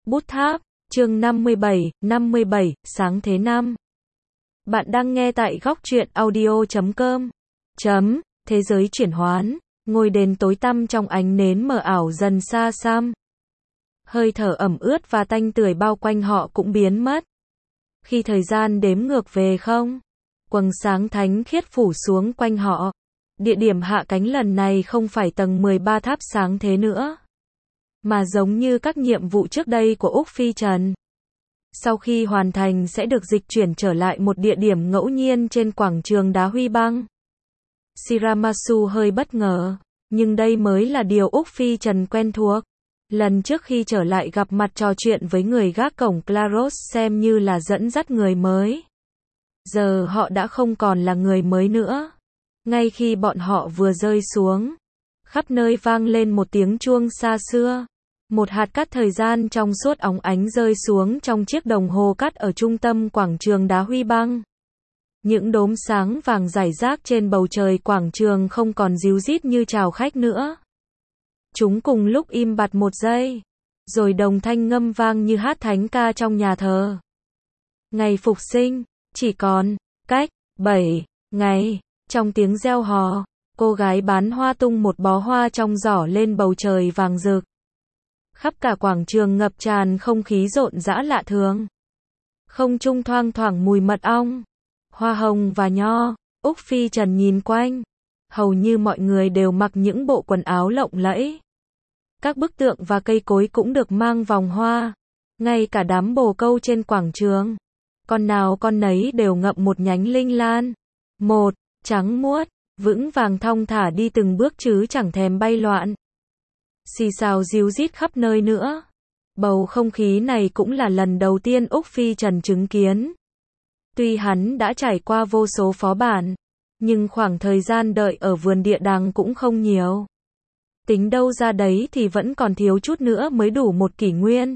Bút tháp, chương 57, sáng thế năm. Bạn đang nghe tại góc truyện audio.com. Thế giới chuyển hoán, ngôi đền tối tăm trong ánh nến mờ ảo dần xa xăm. Hơi thở ẩm ướt và tanh tưởi bao quanh họ cũng biến mất. Khi thời gian đếm ngược về không, quầng sáng thánh khiết phủ xuống quanh họ. Địa điểm hạ cánh lần này không phải tầng 13 tháp sáng thế nữa, mà giống như các nhiệm vụ trước đây của Úc Phi Trần. Sau khi hoàn thành sẽ được dịch chuyển trở lại một địa điểm ngẫu nhiên trên quảng trường đá Huy Băng. Shiramasu hơi bất ngờ, nhưng đây mới là điều Úc Phi Trần quen thuộc. Lần trước khi trở lại gặp mặt trò chuyện với người gác cổng Claros xem như là dẫn dắt người mới. Giờ họ đã không còn là người mới nữa. Ngay khi bọn họ vừa rơi xuống, khắp nơi vang lên một tiếng chuông xa xưa. Một hạt cát thời gian trong suốt óng ánh rơi xuống trong chiếc đồng hồ cát ở trung tâm quảng trường đá Huy Băng. Những đốm sáng vàng rải rác trên bầu trời quảng trường không còn ríu rít như chào khách nữa. Chúng cùng lúc im bặt một giây, rồi đồng thanh ngâm vang như hát thánh ca trong nhà thờ. Ngày phục sinh, chỉ còn cách 7 ngày. Trong tiếng reo hò, cô gái bán hoa tung một bó hoa trong giỏ lên bầu trời vàng rực. Khắp cả quảng trường ngập tràn không khí rộn rã lạ thường. Không trung thoang thoảng mùi mật ong, hoa hồng và nho. Úc Phi Trần nhìn quanh, hầu như mọi người đều mặc những bộ quần áo lộng lẫy. Các bức tượng và cây cối cũng được mang vòng hoa. Ngay cả đám bồ câu trên quảng trường, con nào con nấy đều ngậm một nhánh linh lan. Một, trắng muốt, vững vàng thong thả đi từng bước chứ chẳng thèm bay loạn. Xì xào ríu rít khắp nơi nữa. Bầu không khí này cũng là lần đầu tiên Úc Phi Trần chứng kiến. Tuy hắn đã trải qua vô số phó bản, nhưng khoảng thời gian đợi ở vườn địa đàng cũng không nhiều. Tính đâu ra đấy thì vẫn còn thiếu chút nữa mới đủ một kỷ nguyên.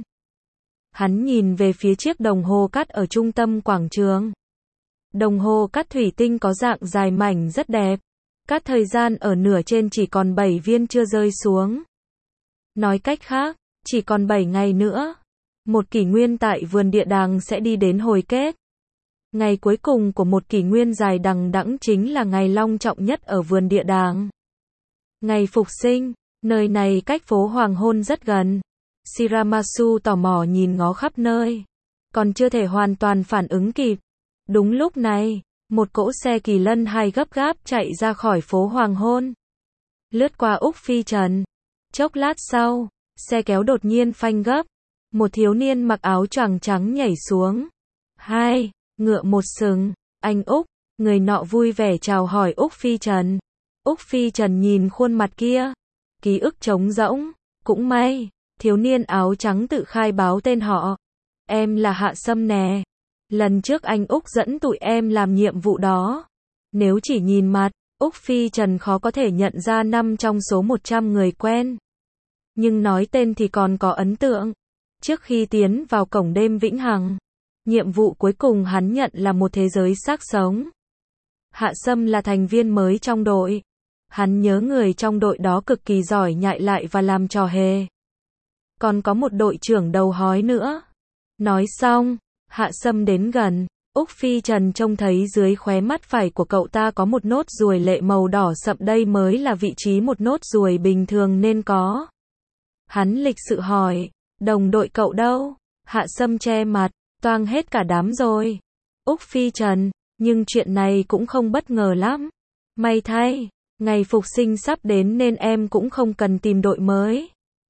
Hắn nhìn về phía chiếc đồng hồ cát ở trung tâm quảng trường. Đồng hồ cát thủy tinh có dạng dài mảnh rất đẹp. Cát thời gian ở nửa trên chỉ còn 7 viên chưa rơi xuống. Nói cách khác, chỉ còn 7 ngày nữa. Một kỷ nguyên tại vườn địa đàng sẽ đi đến hồi kết. Ngày cuối cùng của một kỷ nguyên dài đằng đẵng chính là ngày long trọng nhất ở vườn địa đàng. Ngày phục sinh, nơi này cách phố hoàng hôn rất gần. Shiramasu tò mò nhìn ngó khắp nơi, còn chưa thể hoàn toàn phản ứng kịp. Đúng lúc này, một cỗ xe kỳ lân 2 gấp gáp chạy ra khỏi phố hoàng hôn, lướt qua Úc Phi Trần. Chốc lát sau, xe kéo đột nhiên phanh gấp. Một thiếu niên mặc áo choàng trắng nhảy xuống. Hai, ngựa một sừng, anh Úc, người nọ vui vẻ chào hỏi Úc Phi Trần. Úc Phi Trần nhìn khuôn mặt kia, ký ức trống rỗng. Cũng may, thiếu niên áo trắng tự khai báo tên họ. Em là Hạ Sâm nè. Lần trước anh Úc dẫn tụi em làm nhiệm vụ đó. Nếu chỉ nhìn mặt, Úc Phi Trần khó có thể nhận ra 5 trong số 100 người quen. Nhưng nói tên thì còn có ấn tượng. Trước khi tiến vào cổng đêm vĩnh hằng, nhiệm vụ cuối cùng hắn nhận là một thế giới xác sống. Hạ Sâm là thành viên mới trong đội. Hắn nhớ người trong đội đó cực kỳ giỏi nhại lại và làm trò hề. Còn có một đội trưởng đầu hói nữa. Nói xong, Hạ Sâm đến gần. Úc Phi Trần trông thấy dưới khóe mắt phải của cậu ta có một nốt ruồi lệ màu đỏ sậm, đây mới là vị trí một nốt ruồi bình thường nên có. Hắn lịch sự hỏi, đồng đội cậu đâu? Hạ Sâm che mặt, toang hết cả đám rồi. Úc Phi Trần, nhưng chuyện này cũng không bất ngờ lắm. May thay, ngày phục sinh sắp đến nên em cũng không cần tìm đội mới.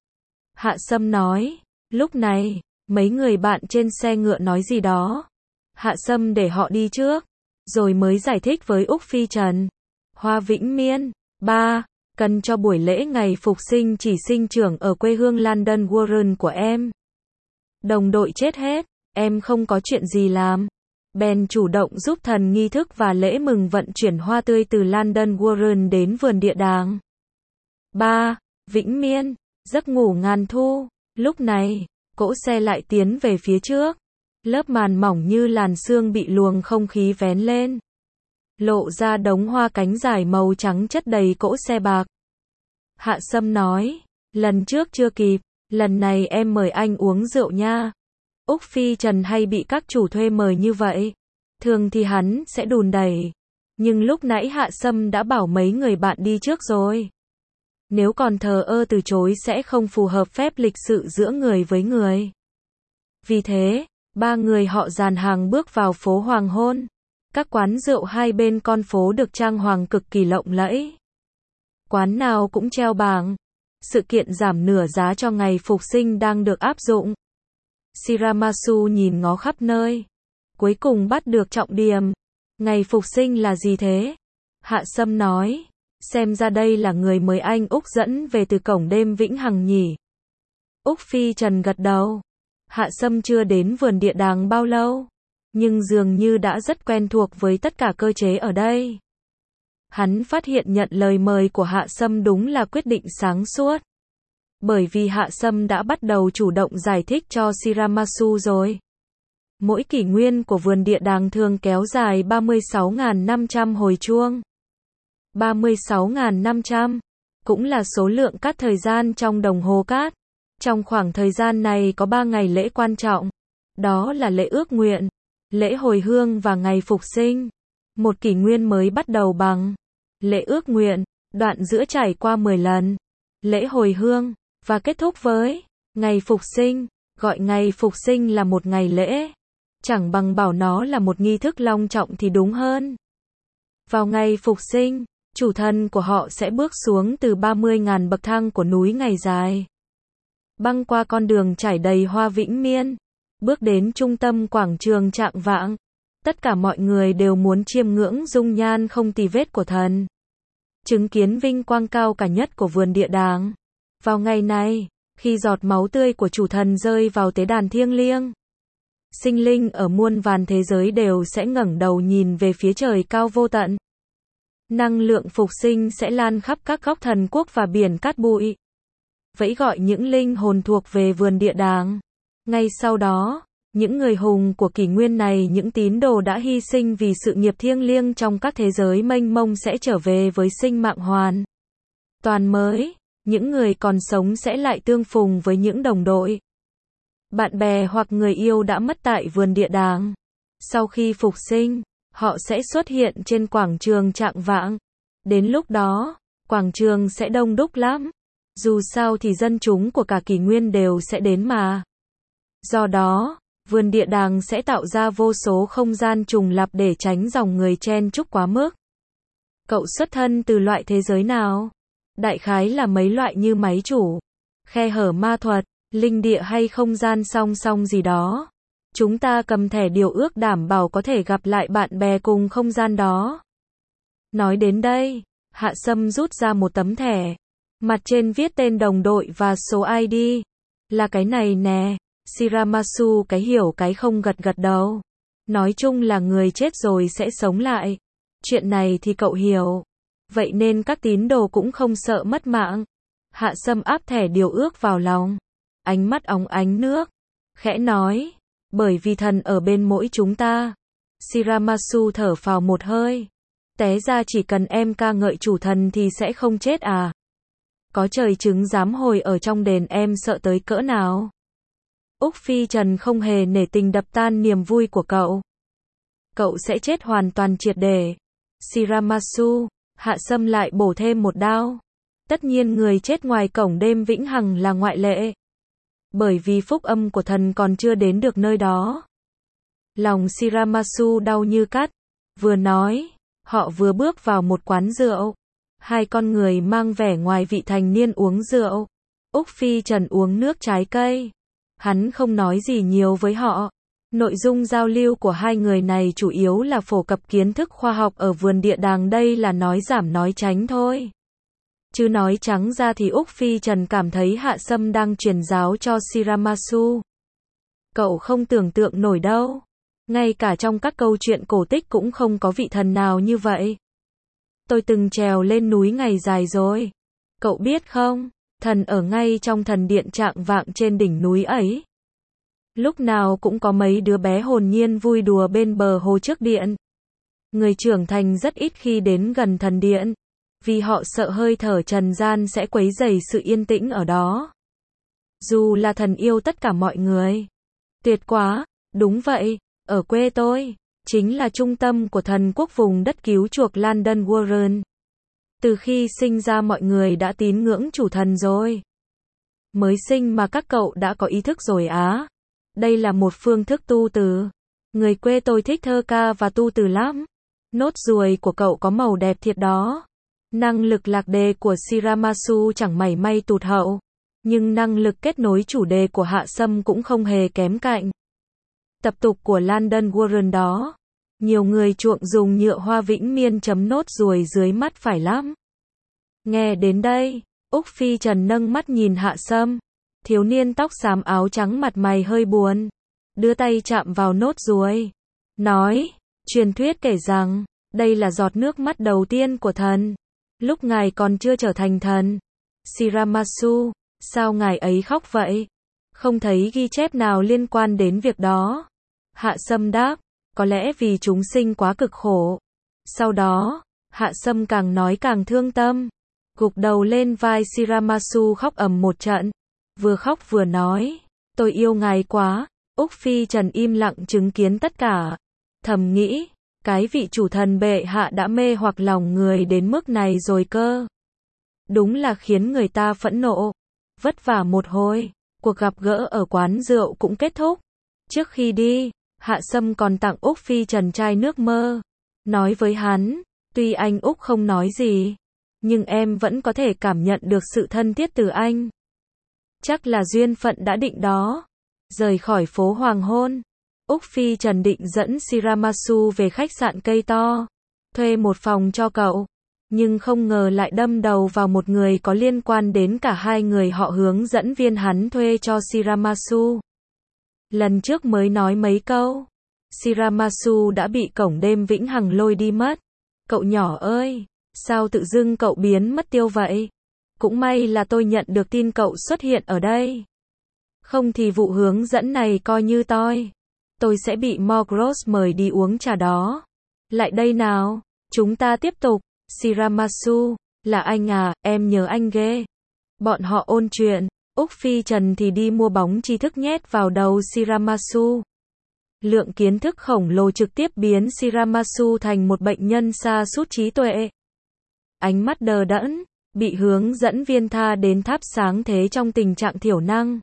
Hạ Sâm nói, lúc này, mấy người bạn trên xe ngựa nói gì đó. Hạ Sâm để họ đi trước, rồi mới giải thích với Úc Phi Trần. Hoa Vĩnh Miên, 3, cần cho buổi lễ ngày phục sinh chỉ sinh trưởng ở quê hương London Warren của em. Đồng đội chết hết, em không có chuyện gì làm. Bèn chủ động giúp thần nghi thức và lễ mừng vận chuyển hoa tươi từ London Warren đến vườn địa đàng. 3. Vĩnh Miên, giấc ngủ ngàn thu. Lúc này, cỗ xe lại tiến về phía trước. Lớp màn mỏng như làn sương bị luồng không khí vén lên, lộ ra đống hoa cánh dài màu trắng chất đầy cỗ xe bạc. Hạ Sâm nói, lần trước chưa kịp, lần này em mời anh uống rượu nha. Úc Phi Trần hay bị các chủ thuê mời như vậy. Thường thì hắn sẽ đùn đẩy. Nhưng lúc nãy Hạ Sâm đã bảo mấy người bạn đi trước rồi. Nếu còn thờ ơ từ chối sẽ không phù hợp phép lịch sự giữa người với người. Vì thế, ba người họ dàn hàng bước vào phố hoàng hôn. Các quán rượu hai bên con phố được trang hoàng cực kỳ lộng lẫy. Quán nào cũng treo bảng. Sự kiện giảm nửa giá cho ngày phục sinh đang được áp dụng. Shiramasu nhìn ngó khắp nơi. Cuối cùng bắt được trọng điểm. Ngày phục sinh là gì thế? Hạ Sâm nói. Xem ra đây là người mới anh Úc dẫn về từ cổng đêm Vĩnh Hằng nhỉ. Úc Phi Trần gật đầu. Hạ Sâm chưa đến vườn địa đàng bao lâu. Nhưng dường như đã rất quen thuộc với tất cả cơ chế ở đây. Hắn phát hiện nhận lời mời của Hạ Sâm đúng là quyết định sáng suốt. Bởi vì Hạ Sâm đã bắt đầu chủ động giải thích cho Shiramasu rồi. Mỗi kỷ nguyên của vườn địa đàng thường kéo dài 36.500 hồi chuông. 36.500 cũng là số lượng cát thời gian trong đồng hồ cát. Trong khoảng thời gian này có 3 ngày lễ quan trọng. Đó là lễ ước nguyện, lễ hồi hương và ngày phục sinh. Một kỷ nguyên mới bắt đầu bằng lễ ước nguyện, đoạn giữa trải qua 10 lần, lễ hồi hương, và kết thúc với ngày phục sinh. Gọi ngày phục sinh là một ngày lễ. Chẳng bằng bảo nó là một nghi thức long trọng thì đúng hơn. Vào ngày phục sinh, chủ thần của họ sẽ bước xuống từ 30.000 bậc thang của núi ngày dài. Băng qua con đường trải đầy hoa vĩnh miên. Bước đến trung tâm quảng trường Trạng Vạng. Tất cả mọi người đều muốn chiêm ngưỡng dung nhan không tì vết của thần. Chứng kiến vinh quang cao cả nhất của vườn địa đàng. Vào ngày này, khi giọt máu tươi của chủ thần rơi vào tế đàn thiêng liêng, sinh linh ở muôn vàn thế giới đều sẽ ngẩng đầu nhìn về phía trời cao vô tận. Năng lượng phục sinh sẽ lan khắp các góc thần quốc và biển cát bụi. Vẫy gọi những linh hồn thuộc về vườn địa đàng. Ngay sau đó, những người hùng của kỷ nguyên này, những tín đồ đã hy sinh vì sự nghiệp thiêng liêng trong các thế giới mênh mông sẽ trở về với sinh mạng hoàn toàn mới. Những người còn sống sẽ lại tương phùng với những đồng đội, bạn bè hoặc người yêu đã mất tại vườn địa đàng. Sau khi phục sinh, họ sẽ xuất hiện trên quảng trường Trạng Vạng. Đến lúc đó, quảng trường sẽ đông đúc lắm. Dù sao thì dân chúng của cả kỷ nguyên đều sẽ đến mà. Do đó, vườn địa đàng sẽ tạo ra vô số không gian trùng lặp để tránh dòng người chen chúc quá mức. Cậu xuất thân từ loại thế giới nào? Đại khái là mấy loại như máy chủ, khe hở ma thuật, linh địa hay không gian song song gì đó. Chúng ta cầm thẻ điều ước đảm bảo có thể gặp lại bạn bè cùng không gian đó. Nói đến đây, Hạ Sâm rút ra một tấm thẻ. Mặt trên viết tên đồng đội và số ID. Là cái này nè. Shiramasu cái hiểu cái không gật gật đầu. Nói chung là người chết rồi sẽ sống lại. Chuyện này thì cậu hiểu. Vậy nên các tín đồ cũng không sợ mất mạng. Hạ Sâm áp thẻ điều ước vào lòng. Ánh mắt óng ánh nước. Khẽ nói. Bởi vì thần ở bên mỗi chúng ta. Shiramasu thở phào một hơi. Té ra chỉ cần em ca ngợi chủ thần thì sẽ không chết à? Có trời chứng giám hồi ở trong đền em sợ tới cỡ nào? Úc Phi Trần không hề nể tình đập tan niềm vui của cậu. Cậu sẽ chết hoàn toàn triệt để. Shiramasu, Hạ Sâm lại bổ thêm một đao. Tất nhiên người chết ngoài cổng đêm vĩnh hằng là ngoại lệ. Bởi vì phúc âm của thần còn chưa đến được nơi đó. Lòng Shiramasu đau như cắt. Vừa nói, họ vừa bước vào một quán rượu. Hai con người mang vẻ ngoài vị thành niên uống rượu. Úc Phi Trần uống nước trái cây. Hắn không nói gì nhiều với họ. Nội dung giao lưu của hai người này chủ yếu là phổ cập kiến thức khoa học ở vườn địa đàng, đây là nói giảm nói tránh thôi. Chứ nói trắng ra thì Úc Phi Trần cảm thấy Hạ Sâm đang truyền giáo cho Shiramasu. Cậu không tưởng tượng nổi đâu. Ngay cả trong các câu chuyện cổ tích cũng không có vị thần nào như vậy. Tôi từng trèo lên núi ngày dài rồi. Cậu biết không, thần ở ngay trong thần điện Trạng Vạng trên đỉnh núi ấy. Lúc nào cũng có mấy đứa bé hồn nhiên vui đùa bên bờ hồ trước điện. Người trưởng thành rất ít khi đến gần thần điện, vì họ sợ hơi thở trần gian sẽ quấy rầy sự yên tĩnh ở đó. Dù là thần yêu tất cả mọi người. Tuyệt quá, đúng vậy, ở quê tôi, chính là trung tâm của thần quốc vùng đất cứu chuộc London Warren. Từ khi sinh ra mọi người đã tín ngưỡng chủ thần rồi. Mới sinh mà các cậu đã có ý thức rồi á. Đây là một phương thức tu từ. Người quê tôi thích thơ ca và tu từ lắm. Nốt ruồi của cậu có màu đẹp thiệt đó. Năng lực lạc đề của Shiramasu chẳng mảy may tụt hậu. Nhưng năng lực kết nối chủ đề của Hạ Sâm cũng không hề kém cạnh. Tập tục của London Warren đó. Nhiều người chuộng dùng nhựa hoa vĩnh miên chấm nốt ruồi dưới mắt phải lắm. Nghe đến đây, Úc Phi Trần nâng mắt nhìn Hạ Sâm. Thiếu niên tóc xám áo trắng mặt mày hơi buồn. Đưa tay chạm vào nốt ruồi. Nói, truyền thuyết kể rằng, đây là giọt nước mắt đầu tiên của thần. Lúc ngài còn chưa trở thành thần. Shiramasu, sao ngài ấy khóc vậy? Không thấy ghi chép nào liên quan đến việc đó. Hạ Sâm đáp, có lẽ vì chúng sinh quá cực khổ. Sau đó, Hạ Sâm càng nói càng thương tâm. Gục đầu lên vai Shiramasu khóc ầm một trận. Vừa khóc vừa nói, tôi yêu ngài quá. Úc Phi Trần im lặng chứng kiến tất cả. Thầm nghĩ, cái vị chủ thần bệ hạ đã mê hoặc lòng người đến mức này rồi cơ. Đúng là khiến người ta phẫn nộ. Vất vả một hồi, cuộc gặp gỡ ở quán rượu cũng kết thúc. Trước khi đi, Hạ Sâm còn tặng Úc Phi Trần chai nước mơ. Nói với hắn, tuy anh Úc không nói gì, nhưng em vẫn có thể cảm nhận được sự thân thiết từ anh. Chắc là duyên phận đã định đó. Rời khỏi phố hoàng hôn, Úc Phi Trần định dẫn Shiramasu về khách sạn cây to, thuê một phòng cho cậu. Nhưng không ngờ lại đâm đầu vào một người có liên quan đến cả hai người họ hướng dẫn viên hắn thuê cho Shiramasu. Lần trước mới nói mấy câu, Shiramasu đã bị cổng đêm vĩnh hằng lôi đi mất. Cậu nhỏ ơi, sao tự dưng cậu biến mất tiêu vậy? Cũng may là tôi nhận được tin cậu xuất hiện ở đây. Không thì vụ hướng dẫn này coi như tôi sẽ bị Morgros mời đi uống trà đó. Lại đây nào, chúng ta tiếp tục. Shiramasu, là anh à, em nhớ anh ghê. Bọn họ ôn chuyện, Úc Phi Trần thì đi mua bóng tri thức nhét vào đầu Shiramasu. Lượng kiến thức khổng lồ trực tiếp biến Shiramasu thành một bệnh nhân sa sút trí tuệ. Ánh mắt đờ đẫn, bị hướng dẫn viên tha đến thắp sáng thế trong tình trạng thiểu năng.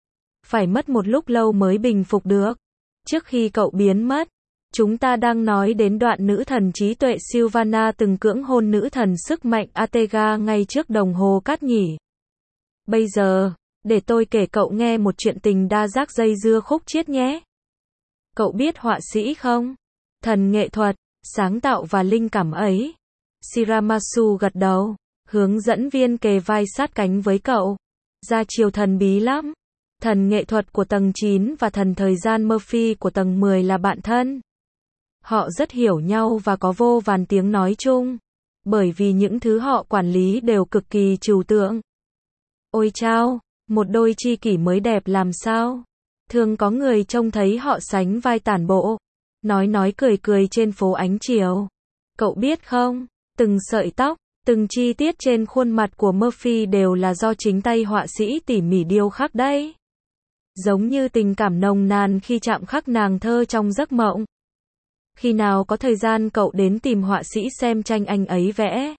Phải mất một lúc lâu mới bình phục được. Trước khi cậu biến mất, chúng ta đang nói đến đoạn nữ thần trí tuệ Sylvana từng cưỡng hôn nữ thần sức mạnh Atega ngay trước đồng hồ cát nhỉ. Bây giờ, để tôi kể cậu nghe một chuyện tình đa giác dây dưa khúc chiết nhé. Cậu biết họa sĩ không? Thần nghệ thuật, sáng tạo và linh cảm ấy. Shiramasu gật đầu, hướng dẫn viên kề vai sát cánh với cậu. Ra chiều thần bí lắm. Thần nghệ thuật của tầng 9 và thần thời gian Murphy của tầng 10 là bạn thân. Họ rất hiểu nhau và có vô vàn tiếng nói chung. Bởi vì những thứ họ quản lý đều cực kỳ trừu tượng. Ôi chao, một đôi tri kỷ mới đẹp làm sao. Thường có người trông thấy họ sánh vai tản bộ. Nói cười cười trên phố ánh chiều. Cậu biết không, từng sợi tóc, từng chi tiết trên khuôn mặt của Murphy đều là do chính tay họa sĩ tỉ mỉ điêu khắc đấy. Giống như tình cảm nồng nàn khi chạm khắc nàng thơ trong giấc mộng. Khi nào có thời gian cậu đến tìm họa sĩ xem tranh anh ấy vẽ.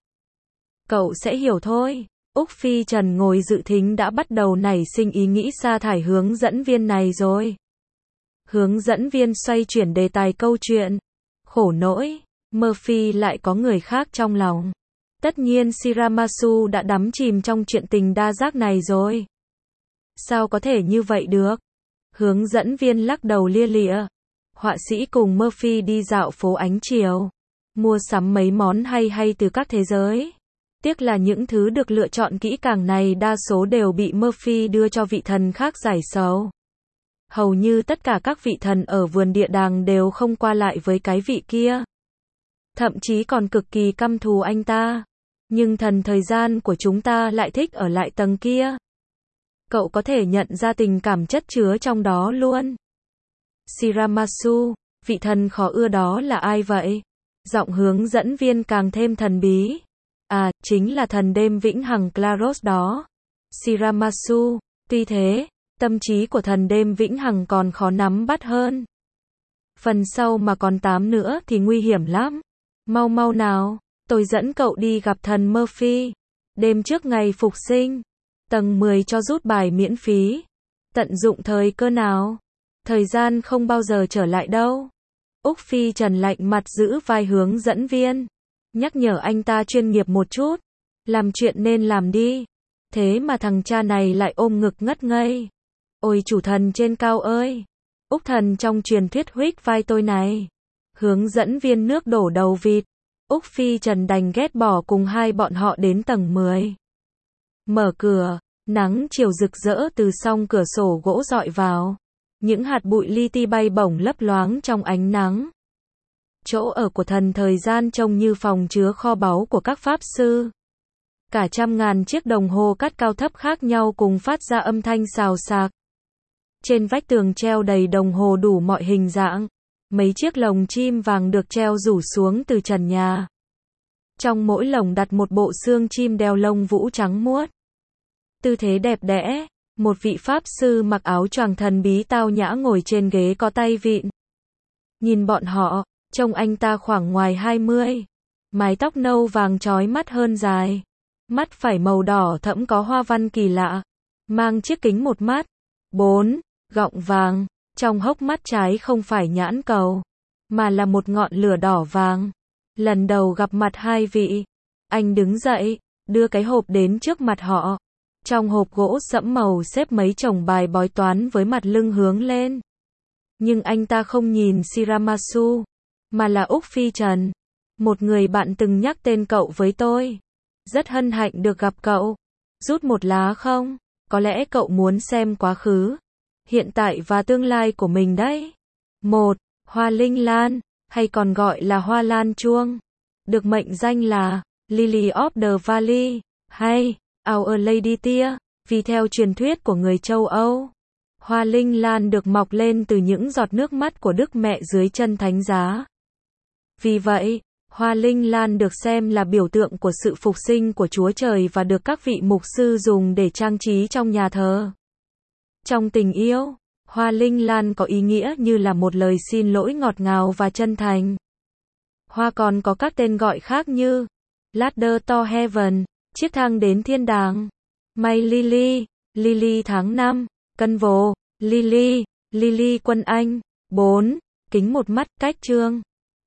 Cậu sẽ hiểu thôi. Úc Phi Trần ngồi dự thính đã bắt đầu nảy sinh ý nghĩ sa thải hướng dẫn viên này rồi. Hướng dẫn viên xoay chuyển đề tài câu chuyện. Khổ nỗi, Murphy lại có người khác trong lòng. Tất nhiên Shiramasu đã đắm chìm trong chuyện tình đa giác này rồi. Sao có thể như vậy được? Hướng dẫn viên lắc đầu lia lịa. Họa sĩ cùng Murphy đi dạo phố ánh chiều. Mua sắm mấy món hay từ các thế giới. Tiếc là những thứ được lựa chọn kỹ càng này đa số đều bị Murphy đưa cho vị thần khác giải sầu. Hầu như tất cả các vị thần ở vườn địa đàng đều không qua lại với cái vị kia. Thậm chí còn cực kỳ căm thù anh ta. Nhưng thần thời gian của chúng ta lại thích ở lại tầng kia. Cậu có thể nhận ra tình cảm chất chứa trong đó luôn. Shiramasu, vị thần khó ưa đó là ai vậy? Giọng hướng dẫn viên càng thêm thần bí. À, chính là thần đêm vĩnh hằng Claros đó. Shiramasu, Tuy thế, tâm trí của thần đêm vĩnh hằng còn khó nắm bắt hơn. Phần sau mà còn 8 nữa thì nguy hiểm lắm. Mau mau nào, tôi dẫn cậu đi gặp thần Murphy. Đêm trước ngày phục sinh. Tầng 10 cho rút bài miễn phí. Tận dụng thời cơ nào. Thời gian không bao giờ trở lại đâu. Úc Phi Trần lạnh mặt giữ vai hướng dẫn viên. Nhắc nhở anh ta chuyên nghiệp một chút. Làm chuyện nên làm đi. Thế mà thằng cha này lại ôm ngực ngất ngây. Ôi chủ thần trên cao ơi! Úc thần trong truyền thuyết huých vai tôi này. Hướng dẫn viên nước đổ đầu vịt. Úc Phi Trần đành ghét bỏ cùng hai bọn họ đến tầng 10. Mở cửa, nắng chiều rực rỡ từ song cửa sổ gỗ rọi vào. Những hạt bụi li ti bay bổng lấp loáng trong ánh nắng. Chỗ ở của thần thời gian trông như phòng chứa kho báu của các pháp sư. Cả trăm ngàn chiếc đồng hồ cắt cao thấp khác nhau cùng phát ra âm thanh xào xạc. Trên vách tường treo đầy đồng hồ đủ mọi hình dạng. Mấy chiếc lồng chim vàng được treo rủ xuống từ trần nhà. Trong mỗi lồng đặt một bộ xương chim đeo lông vũ trắng muốt. Tư thế đẹp đẽ, một vị pháp sư mặc áo choàng thần bí tao nhã ngồi trên ghế có tay vịn. Nhìn bọn họ, trông anh ta khoảng ngoài 20. Mái tóc nâu vàng chói mắt hơn dài. Mắt phải màu đỏ thẫm có hoa văn kỳ lạ. Mang chiếc kính một mắt. 4. Gọng vàng. Trong hốc mắt trái không phải nhãn cầu, mà là một ngọn lửa đỏ vàng. Lần đầu gặp mặt hai vị, anh đứng dậy, đưa cái hộp đến trước mặt họ. Trong hộp gỗ sẫm màu xếp mấy chồng bài bói toán với mặt lưng hướng lên. Nhưng anh ta không nhìn Shiramasu, mà là Úc Phi Trần. Một người bạn từng nhắc tên cậu với tôi. Rất hân hạnh được gặp cậu. Rút một lá không? Có lẽ cậu muốn xem quá khứ, hiện tại và tương lai của mình đấy. 1. Hoa linh lan, hay còn gọi là hoa lan chuông, được mệnh danh là Lily of the Valley, hay Our Lady Tia, vì theo truyền thuyết của người châu Âu. Hoa linh lan được mọc lên từ những giọt nước mắt của Đức Mẹ dưới chân thánh giá. Vì vậy, hoa linh lan được xem là biểu tượng của sự phục sinh của Chúa Trời và được các vị mục sư dùng để trang trí trong nhà thờ. Trong tình yêu, hoa linh lan có ý nghĩa như là một lời xin lỗi ngọt ngào và chân thành. Hoa còn có các tên gọi khác như Ladder to Heaven, chiếc thang đến thiên đàng, May Lily, Lily tháng 5, Cân Vồ, Lily, Lily quân Anh. 4. Kính một mắt, cách chương.